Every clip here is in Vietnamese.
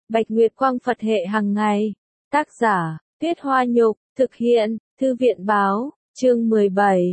Bạch Nguyệt Quang Phật hệ hàng ngày. Tác giả, Tuyết Hoa Nhục, thực hiện, Thư viện Báo, chương 17,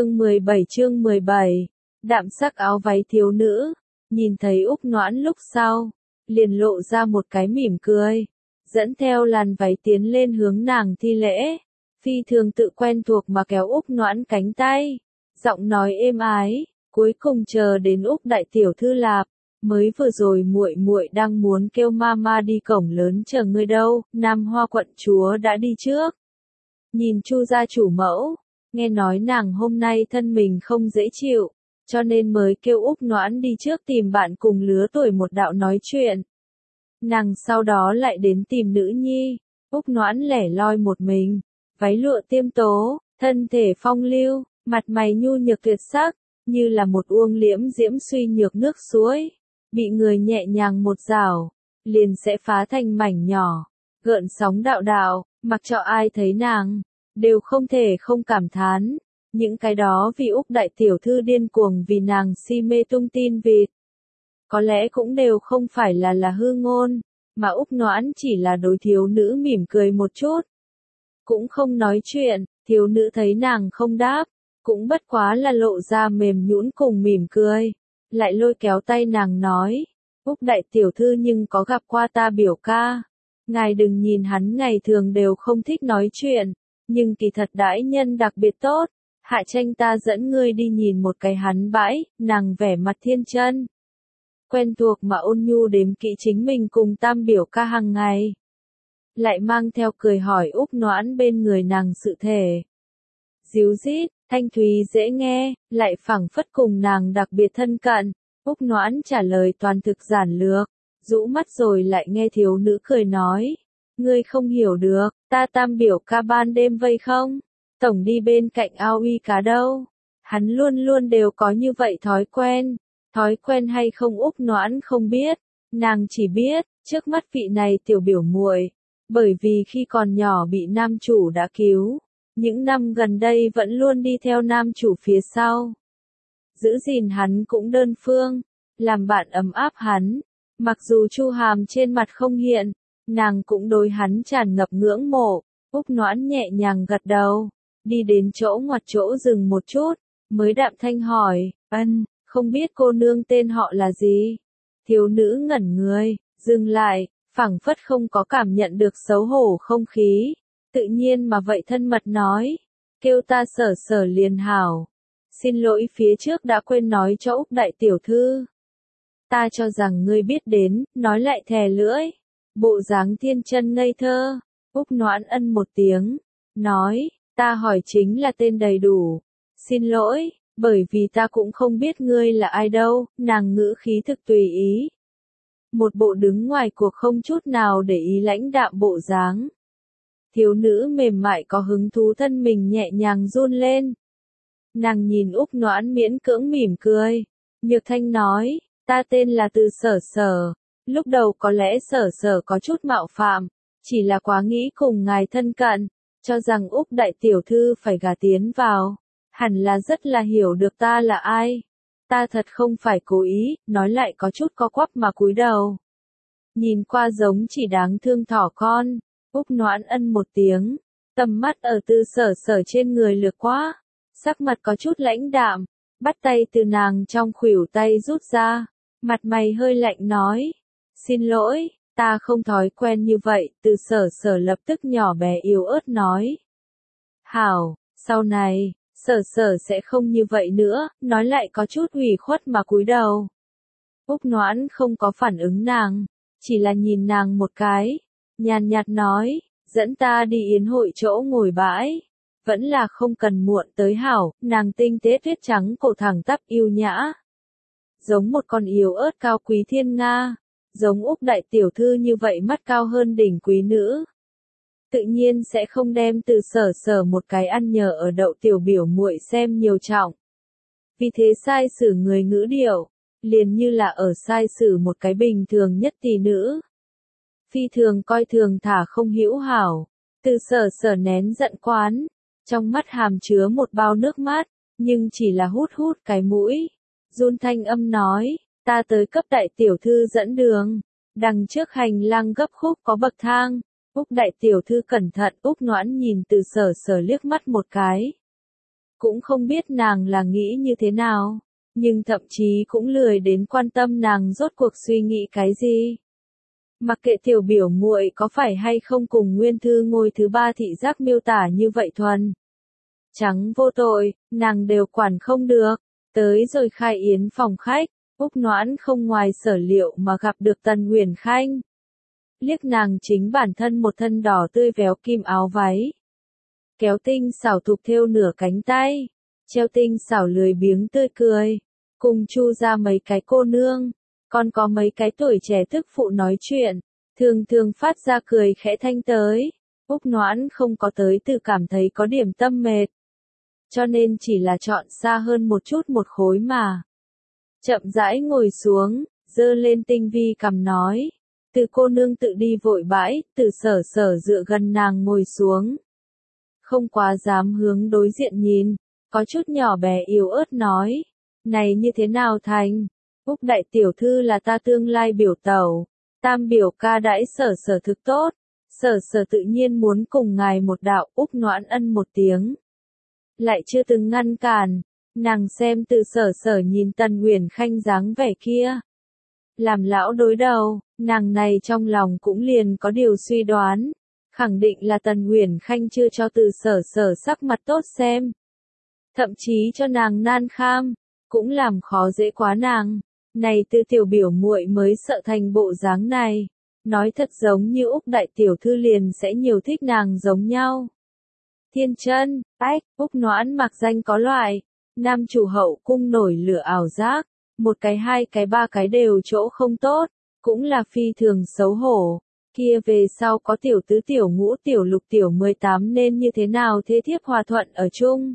chương 17. Đạm sắc áo váy thiếu nữ, nhìn thấy Úc Noãn lúc sau, liền lộ ra một cái mỉm cười, dẫn theo làn váy tiến lên hướng nàng thi lễ, phi thường tự quen thuộc mà kéo Úc Noãn cánh tay, giọng nói êm ái, cuối cùng chờ đến Úc đại tiểu thư lạp. Mới vừa rồi muội muội đang muốn kêu mama đi cổng lớn chờ ngươi đâu, Nam Hoa quận chúa đã đi trước. Nhìn Chu gia chủ mẫu, nghe nói nàng hôm nay thân mình không dễ chịu, cho nên mới kêu Úc Noãn đi trước tìm bạn cùng lứa tuổi một đạo nói chuyện. Nàng sau đó lại đến tìm nữ nhi, Úc Noãn lẻ loi một mình, váy lụa tiêm tố, thân thể phong lưu, mặt mày nhu nhược tuyệt sắc, như là một uông liễm diễm suy nhược nước suối. Bị người nhẹ nhàng một rảo, liền sẽ phá thành mảnh nhỏ, gợn sóng đạo đạo, mặc cho ai thấy nàng, đều không thể không cảm thán. Những cái đó vì Úc đại tiểu thư điên cuồng vì nàng si mê tung tin vịt. Có lẽ cũng đều không phải là hư ngôn, mà Úc Noãn chỉ là đối thiếu nữ mỉm cười một chút. Cũng không nói chuyện, thiếu nữ thấy nàng không đáp, cũng bất quá là lộ ra mềm nhũn cùng mỉm cười. Lại lôi kéo tay nàng nói, Úc đại tiểu thư nhưng có gặp qua ta biểu ca. Ngài đừng nhìn hắn ngày thường đều không thích nói chuyện, nhưng kỳ thật đãi nhân đặc biệt tốt. Hạ tranh ta dẫn ngươi đi nhìn một cái hắn bãi, nàng vẻ mặt thiên chân. Quen thuộc mà ôn nhu đếm kỹ chính mình cùng tam biểu ca hàng ngày. Lại mang theo cười hỏi Úc Noãn bên người nàng sự thể. Díu dít, thanh thúy dễ nghe, lại phảng phất cùng nàng đặc biệt thân cận. Úc Noãn trả lời toàn thực giản lược, rũ mắt rồi lại nghe thiếu nữ cười nói. Ngươi không hiểu được, ta tam biểu ca ban đêm vây không? Tổng đi bên cạnh ao uy cá đâu? Hắn luôn luôn đều có như vậy thói quen hay không Úc Noãn không biết, nàng chỉ biết, trước mắt vị này tiểu biểu muội, bởi vì khi còn nhỏ bị nam chủ đã cứu. Những năm gần đây vẫn luôn đi theo nam chủ phía sau. Giữ gìn hắn cũng đơn phương, làm bạn ấm áp hắn. Mặc dù Chu Hàm trên mặt không hiện, nàng cũng đối hắn tràn ngập ngưỡng mộ. Úc Noãn nhẹ nhàng gật đầu, đi đến chỗ ngoặt chỗ dừng một chút, mới đạm thanh hỏi, không biết cô nương tên họ là gì? Thiếu nữ ngẩn người, dừng lại, phảng phất không có cảm nhận được xấu hổ không khí. Tự nhiên mà vậy thân mật nói, kêu ta Sở Sở liền hảo. Xin lỗi phía trước đã quên nói cho Úc đại tiểu thư. Ta cho rằng ngươi biết đến, nói lại thè lưỡi. Bộ dáng thiên chân ngây thơ. Úc Noãn ân một tiếng, nói, ta hỏi chính là tên đầy đủ. Xin lỗi, bởi vì ta cũng không biết ngươi là ai đâu, nàng ngữ khí thực tùy ý. Một bộ đứng ngoài cuộc không chút nào để ý lãnh đạm bộ dáng. Thiếu nữ mềm mại có hứng thú thân mình nhẹ nhàng run lên. Nàng nhìn Úc Noãn miễn cưỡng mỉm cười. Nhược thanh nói, ta tên là Từ Sở Sở. Lúc đầu có lẽ Sở Sở có chút mạo phạm, chỉ là quá nghĩ cùng ngài thân cận, cho rằng Úc đại tiểu thư phải gả tiến vào. Hẳn là rất là hiểu được ta là ai. Ta thật không phải cố ý, nói lại có chút co quắp mà cúi đầu. Nhìn qua giống chỉ đáng thương thỏ con. Úc Noãn ân một tiếng, tầm mắt ở Từ Sở Sở trên người lướt qua, sắc mặt có chút lãnh đạm, bắt tay từ nàng trong khuỷu tay rút ra, mặt mày hơi lạnh nói, xin lỗi, ta không thói quen như vậy. Từ Sở Sở lập tức nhỏ bé yếu ớt nói, hảo, sau này, Sở Sở sẽ không như vậy nữa, nói lại có chút ủy khuất mà cúi đầu. Úc Noãn không có phản ứng nàng, chỉ là nhìn nàng một cái. Nhàn nhạt nói, dẫn ta đi yến hội chỗ ngồi bãi. Vẫn là không cần muộn tới hảo, nàng tinh tế tuyết trắng cổ thẳng tắp yêu nhã. Giống một con yếu ớt cao quý thiên nga. Giống Úc đại tiểu thư như vậy mắt cao hơn đỉnh quý nữ. Tự nhiên sẽ không đem Từ Sở Sở một cái ăn nhờ ở đậu tiểu biểu muội xem nhiều trọng. Vì thế sai xử người ngữ điệu, liền như là ở sai xử một cái bình thường nhất tỷ nữ. Phi thường coi thường thả không hữu hảo. Từ Sở Sở nén giận quán, trong mắt hàm chứa một bao nước mắt, nhưng chỉ là hút hút cái mũi. Run thanh âm nói, ta tới cấp đại tiểu thư dẫn đường. Đằng trước hành lang gấp khúc có bậc thang, Úc đại tiểu thư cẩn thận. Úc Noãn nhìn Từ Sở Sở liếc mắt một cái. Cũng không biết nàng là nghĩ như thế nào, nhưng thậm chí cũng lười đến quan tâm nàng rốt cuộc suy nghĩ cái gì. Mặc kệ tiểu biểu muội có phải hay không cùng nguyên thư ngôi thứ ba thị giác miêu tả như vậy thuần trắng vô tội, nàng đều quản không được. Tới rồi khai yến phòng khách, Úc Noãn không ngoài sở liệu mà gặp được Tần Uyển Khanh. Liếc nàng chính bản thân một thân đỏ tươi véo kim áo váy, kéo tinh xảo thục thêu nửa cánh tay, treo tinh xảo lười biếng tươi cười, cùng chu ra mấy cái cô nương, còn có mấy cái tuổi trẻ thức phụ nói chuyện, thường thường phát ra cười khẽ thanh tới. Úc Noãn không có tới tự cảm thấy có điểm tâm mệt, cho nên chỉ là chọn xa hơn một chút một khối mà. Chậm rãi ngồi xuống, giơ lên tinh vi cằm nói. Từ cô nương tự đi vội bãi. Từ Sở Sở dựa gần nàng ngồi xuống. Không quá dám hướng đối diện nhìn, có chút nhỏ bé yếu ớt nói. Này như thế nào thành? Úc đại tiểu thư là ta tương lai biểu tẩu. Tam biểu ca đãi Sở Sở thực tốt. Sở Sở tự nhiên muốn cùng ngài một đạo. Úc Noãn ân một tiếng, lại chưa từng ngăn cản. Nàng xem Từ Sở Sở nhìn Tần Uyển Khanh dáng vẻ kia, làm lão đối đầu, nàng này trong lòng cũng liền có điều suy đoán, khẳng định là Tần Uyển Khanh chưa cho Từ Sở Sở sắc mặt tốt xem, thậm chí cho nàng nan kham, cũng làm khó dễ quá nàng. Này Từ tiểu biểu muội mới sợ thành bộ dáng này, nói thật giống như Úc đại tiểu thư liền sẽ nhiều thích nàng giống nhau. Thiên chân, ách, Úc Noãn mặc danh có loại nam chủ hậu cung nổi lửa ảo giác, một cái hai cái ba cái đều chỗ không tốt, cũng là phi thường xấu hổ. Kia về sau có tiểu tứ tiểu ngũ tiểu lục tiểu 18 nên như thế nào thế thiếp hòa thuận ở chung.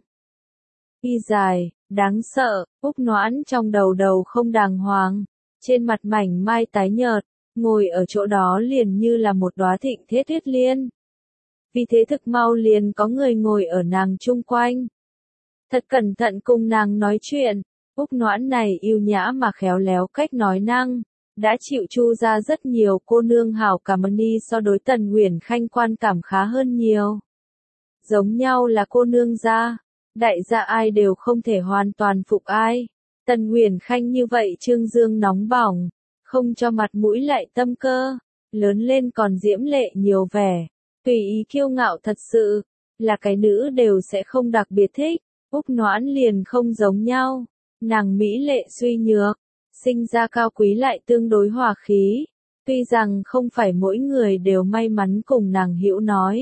Y dài, đáng sợ. Úc Noãn trong đầu không đàng hoàng, trên mặt mảnh mai tái nhợt, ngồi ở chỗ đó liền như là một đóa thịnh thế tuyết liên. Vì thế thực mau liền có người ngồi ở nàng chung quanh, thật cẩn thận cùng nàng nói chuyện. Úc Noãn này yêu nhã mà khéo léo cách nói năng, đã chịu chu ra rất nhiều cô nương hảo cảm ơn so đối Tần Uyển Khanh quan cảm khá hơn nhiều. Giống nhau là cô nương gia, đại gia ai đều không thể hoàn toàn phục ai. Tần Uyển Khanh như vậy trương dương nóng bỏng, không cho mặt mũi lại tâm cơ, lớn lên còn diễm lệ nhiều vẻ, tùy ý kiêu ngạo thật sự, là cái nữ đều sẽ không đặc biệt thích. Úc Noãn liền không giống nhau, nàng mỹ lệ suy nhược, sinh ra cao quý lại tương đối hòa khí, tuy rằng không phải mỗi người đều may mắn cùng nàng hữu nói,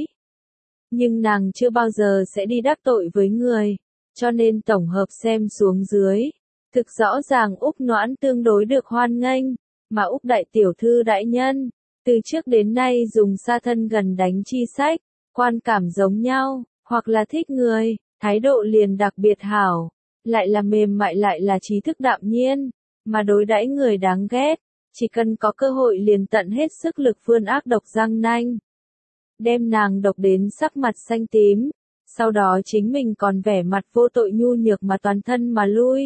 nhưng nàng chưa bao giờ sẽ đi đắc tội với người, cho nên tổng hợp xem xuống dưới, thực rõ ràng Úc Noãn tương đối được hoan nghênh, mà Úc đại tiểu thư đại nhân, từ trước đến nay dùng xa thân gần đánh chi sách, quan cảm giống nhau, hoặc là thích người, thái độ liền đặc biệt hảo, lại là mềm mại lại là trí thức đạm nhiên, mà đối đãi người đáng ghét, chỉ cần có cơ hội liền tận hết sức lực vươn ác độc răng nanh, đem nàng độc đến sắc mặt xanh tím, sau đó chính mình còn vẻ mặt vô tội nhu nhược mà toàn thân mà lui.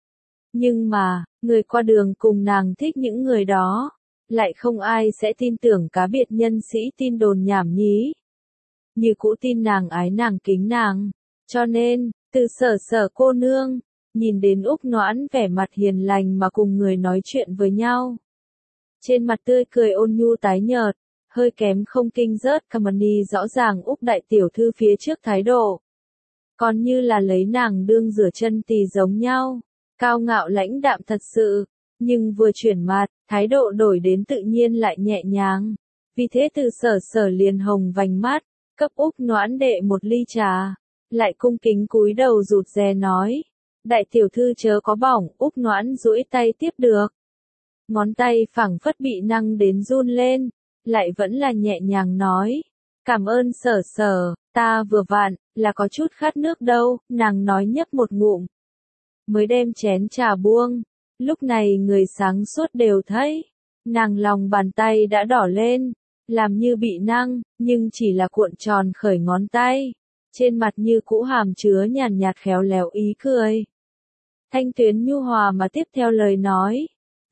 Nhưng mà, người qua đường cùng nàng thích những người đó, lại không ai sẽ tin tưởng cá biệt nhân sĩ tin đồn nhảm nhí. Như cũ tin nàng ái nàng kính nàng, cho nên, Từ Sở Sở cô nương, nhìn đến Úc Noãn vẻ mặt hiền lành mà cùng người nói chuyện với nhau. Trên mặt tươi cười ôn nhu tái nhợt, hơi kém không kinh rớt Kamani rõ ràng Úc đại tiểu thư phía trước thái độ. Còn như là lấy nàng đương rửa chân tỳ giống nhau, cao ngạo lãnh đạm thật sự, nhưng vừa chuyển mặt, thái độ đổi đến tự nhiên lại nhẹ nhàng. Vì thế Từ Sở Sở liền hồng vành mắt, cấp Úc Noãn đệ một ly trà, lại cung kính cúi đầu rụt rè nói. Đại tiểu thư chớ có bỏng. Úc Noãn duỗi tay tiếp được. Ngón tay phẳng phất bị năng đến run lên, lại vẫn là nhẹ nhàng nói. Cảm ơn Sở Sở, ta vừa vặn, là có chút khát nước đâu, nàng nói nhấp một ngụm. Mới đem chén trà buông, lúc này người sáng suốt đều thấy. Nàng lòng bàn tay đã đỏ lên, làm như bị năng, nhưng chỉ là cuộn tròn khởi ngón tay. Trên mặt như cũ hàm chứa nhàn nhạt khéo léo ý cười. Thanh tuyến nhu hòa mà tiếp theo lời nói.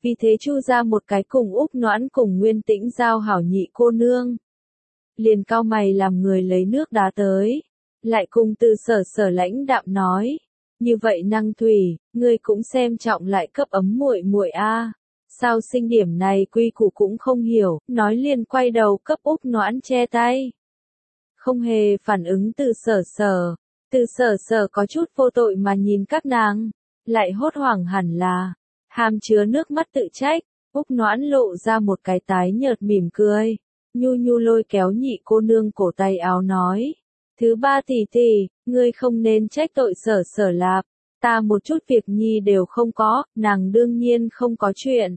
Vì thế Chu ra một cái cùng Úc Noãn cùng Nguyên Tĩnh giao hảo nhị cô nương. Liền cau mày làm người lấy nước đá tới. Lại cùng Từ Sở Sở lãnh đạm nói. Như vậy Năng Thủy, ngươi cũng xem trọng lại cấp ấm muội muội a. Sao sinh điểm này quy củ cũng không hiểu, nói liền quay đầu cấp Úc Noãn che tay. Không hề phản ứng Từ Sở Sở. Từ Sở Sở có chút vô tội mà nhìn các nàng. Lại hốt hoảng hẳn là. Hàm chứa nước mắt tự trách. Úc Noãn lộ ra một cái tái nhợt mỉm cười. Nhu nhu lôi kéo nhị cô nương cổ tay áo nói. Thứ ba tỷ tỷ, ngươi không nên trách tội Sở Sở Lạp. Ta một chút việc nhi đều không có, nàng đương nhiên không có chuyện.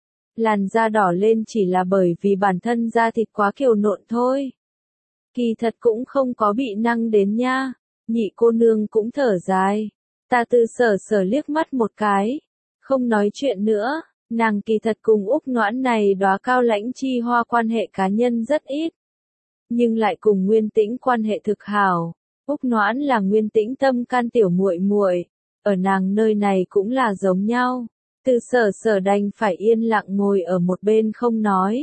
Làn da đỏ lên chỉ là bởi vì bản thân da thịt quá kiều nộn thôi. Kỳ thật cũng không có bị năng đến nha. Nhị cô nương cũng thở dài. Ta Từ Sở Sở liếc mắt một cái. Không nói chuyện nữa. Nàng kỳ thật cùng Úc Noãn này đóa cao lãnh chi hoa quan hệ cá nhân rất ít. Nhưng lại cùng Nguyên Tĩnh quan hệ thực hảo. Úc Noãn là Nguyên Tĩnh tâm can tiểu muội muội, ở nàng nơi này cũng là giống nhau. Từ Sở Sở đành phải yên lặng ngồi ở một bên không nói.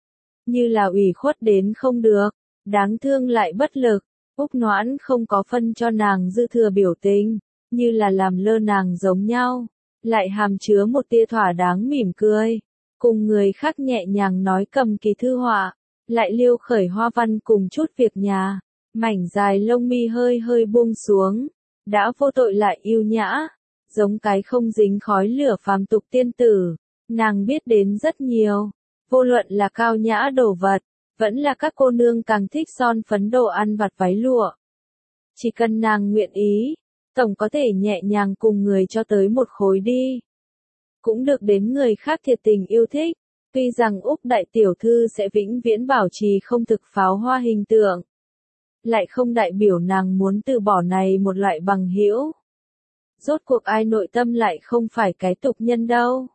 Như là ủy khuất đến không được, đáng thương lại bất lực. Úc Noãn không có phân cho nàng dư thừa biểu tình, như là làm lơ nàng giống nhau. Lại hàm chứa một tia thỏa đáng mỉm cười. Cùng người khác nhẹ nhàng nói cầm kỳ thư họa. Lại liêu khởi hoa văn cùng chút việc nhà. Mảnh dài lông mi hơi hơi buông xuống. Đã vô tội lại yêu nhã. Giống cái không dính khói lửa phàm tục tiên tử. Nàng biết đến rất nhiều. Vô luận là cao nhã đồ vật. Vẫn là các cô nương càng thích son phấn đồ ăn vặt váy lụa. Chỉ cần nàng nguyện ý. Tổng có thể nhẹ nhàng cùng người cho tới một khối đi. Cũng được đến người khác thiệt tình yêu thích. Tuy rằng Úc đại tiểu thư sẽ vĩnh viễn bảo trì không thực pháo hoa hình tượng. Lại không đại biểu nàng muốn từ bỏ này một loại bằng hữu. Rốt cuộc ai nội tâm lại không phải cái tục nhân đâu.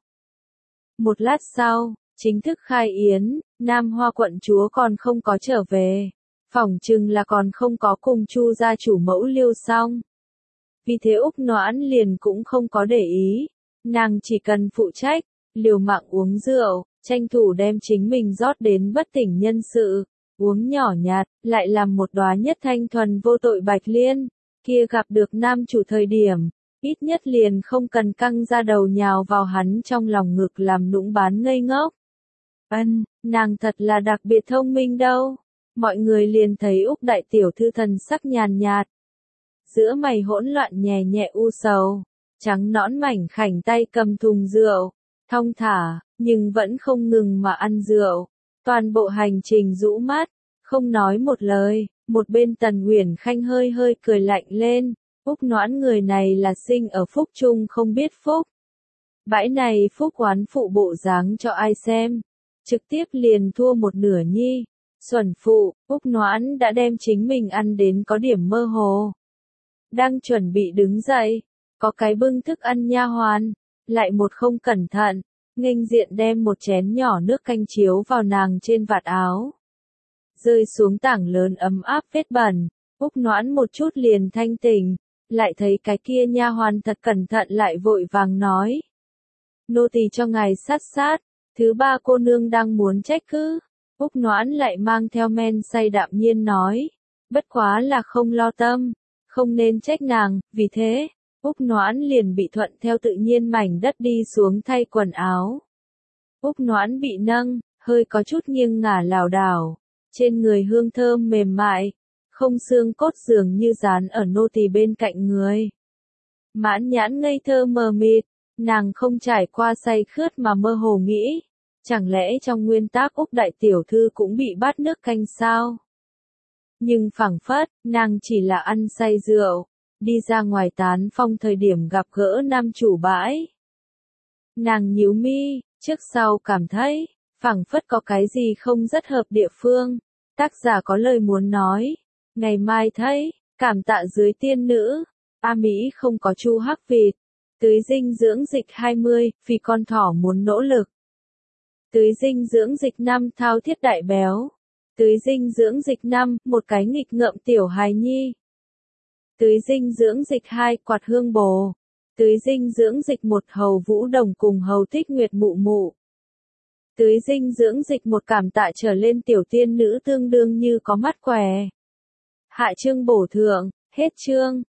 Một lát sau, chính thức khai yến, Nam Hoa quận chúa còn không có trở về. Phỏng chừng là còn không có cùng Chu gia chủ mẫu liêu xong. Vì thế Úc Noãn liền cũng không có để ý. Nàng chỉ cần phụ trách, liều mạng uống rượu, tranh thủ đem chính mình rót đến bất tỉnh nhân sự, uống nhỏ nhạt, lại làm một đóa nhất thanh thuần vô tội bạch liên, kia gặp được nam chủ thời điểm, ít nhất liền không cần căng ra đầu nhào vào hắn trong lòng ngực làm nũng bán ngây ngốc. Nàng thật là đặc biệt thông minh đâu. Mọi người liền thấy Úc đại tiểu thư thần sắc nhàn nhạt. Giữa mày hỗn loạn nhẹ nhẹ u sầu, trắng nõn mảnh khảnh tay cầm thùng rượu, thong thả, nhưng vẫn không ngừng mà ăn rượu. Toàn bộ hành trình rũ mắt, không nói một lời, một bên Tần Uyển Khanh hơi hơi cười lạnh lên, Úc Noãn người này là sinh ở phúc chung không biết phúc. Bãi này phúc oán phụ bộ dáng cho ai xem, trực tiếp liền thua một nửa nhi. Xuẩn phụ, Úc Noãn đã đem chính mình ăn đến có điểm mơ hồ. Đang chuẩn bị đứng dậy, có cái bưng thức ăn nha hoàn, lại một không cẩn thận, nghênh diện đem một chén nhỏ nước canh chiếu vào nàng trên vạt áo. Rơi xuống tảng lớn ấm áp vết bẩn, Úc Noãn một chút liền thanh tỉnh, lại thấy cái kia nha hoàn thật cẩn thận lại vội vàng nói. Nô tỳ cho ngài sát sát, thứ ba cô nương đang muốn trách cứ. Úc Noãn lại mang theo men say đạm nhiên nói. Bất quá là không lo tâm, không nên trách nàng, vì thế, Úc Noãn liền bị thuận theo tự nhiên mảnh đất đi xuống thay quần áo. Úc Noãn bị nâng, hơi có chút nghiêng ngả lảo đảo, trên người hương thơm mềm mại, không xương cốt dường như dán ở nô tỳ bên cạnh người. Mãn nhãn ngây thơ mờ mịt, nàng không trải qua say khướt mà mơ hồ nghĩ, chẳng lẽ trong nguyên tắc Úc đại tiểu thư cũng bị bát nước canh sao? Nhưng phảng phất, nàng chỉ là ăn say rượu, đi ra ngoài tán phong thời điểm gặp gỡ nam chủ bãi. Nàng nhíu mi, trước sau cảm thấy, phảng phất có cái gì không rất hợp địa phương. Tác giả có lời muốn nói, ngày mai thấy, cảm tạ dưới tiên nữ, A Mỹ không có chu hắc vịt, tưới dinh dưỡng dịch 20, vì con thỏ muốn nỗ lực. Tưới dinh dưỡng dịch 5 thao thiết đại béo. Tưới dinh dưỡng dịch 5, một cái nghịch ngợm tiểu hài nhi. Tưới dinh dưỡng dịch 2, quạt hương bồ. Tưới dinh dưỡng dịch một Hầu Vũ Đồng cùng Hầu Thích Nguyệt mụ mụ. Tưới dinh dưỡng dịch một cảm tạ trở lên tiểu tiên nữ tương đương như có mắt què. Hạ chương bổ thượng, hết chương.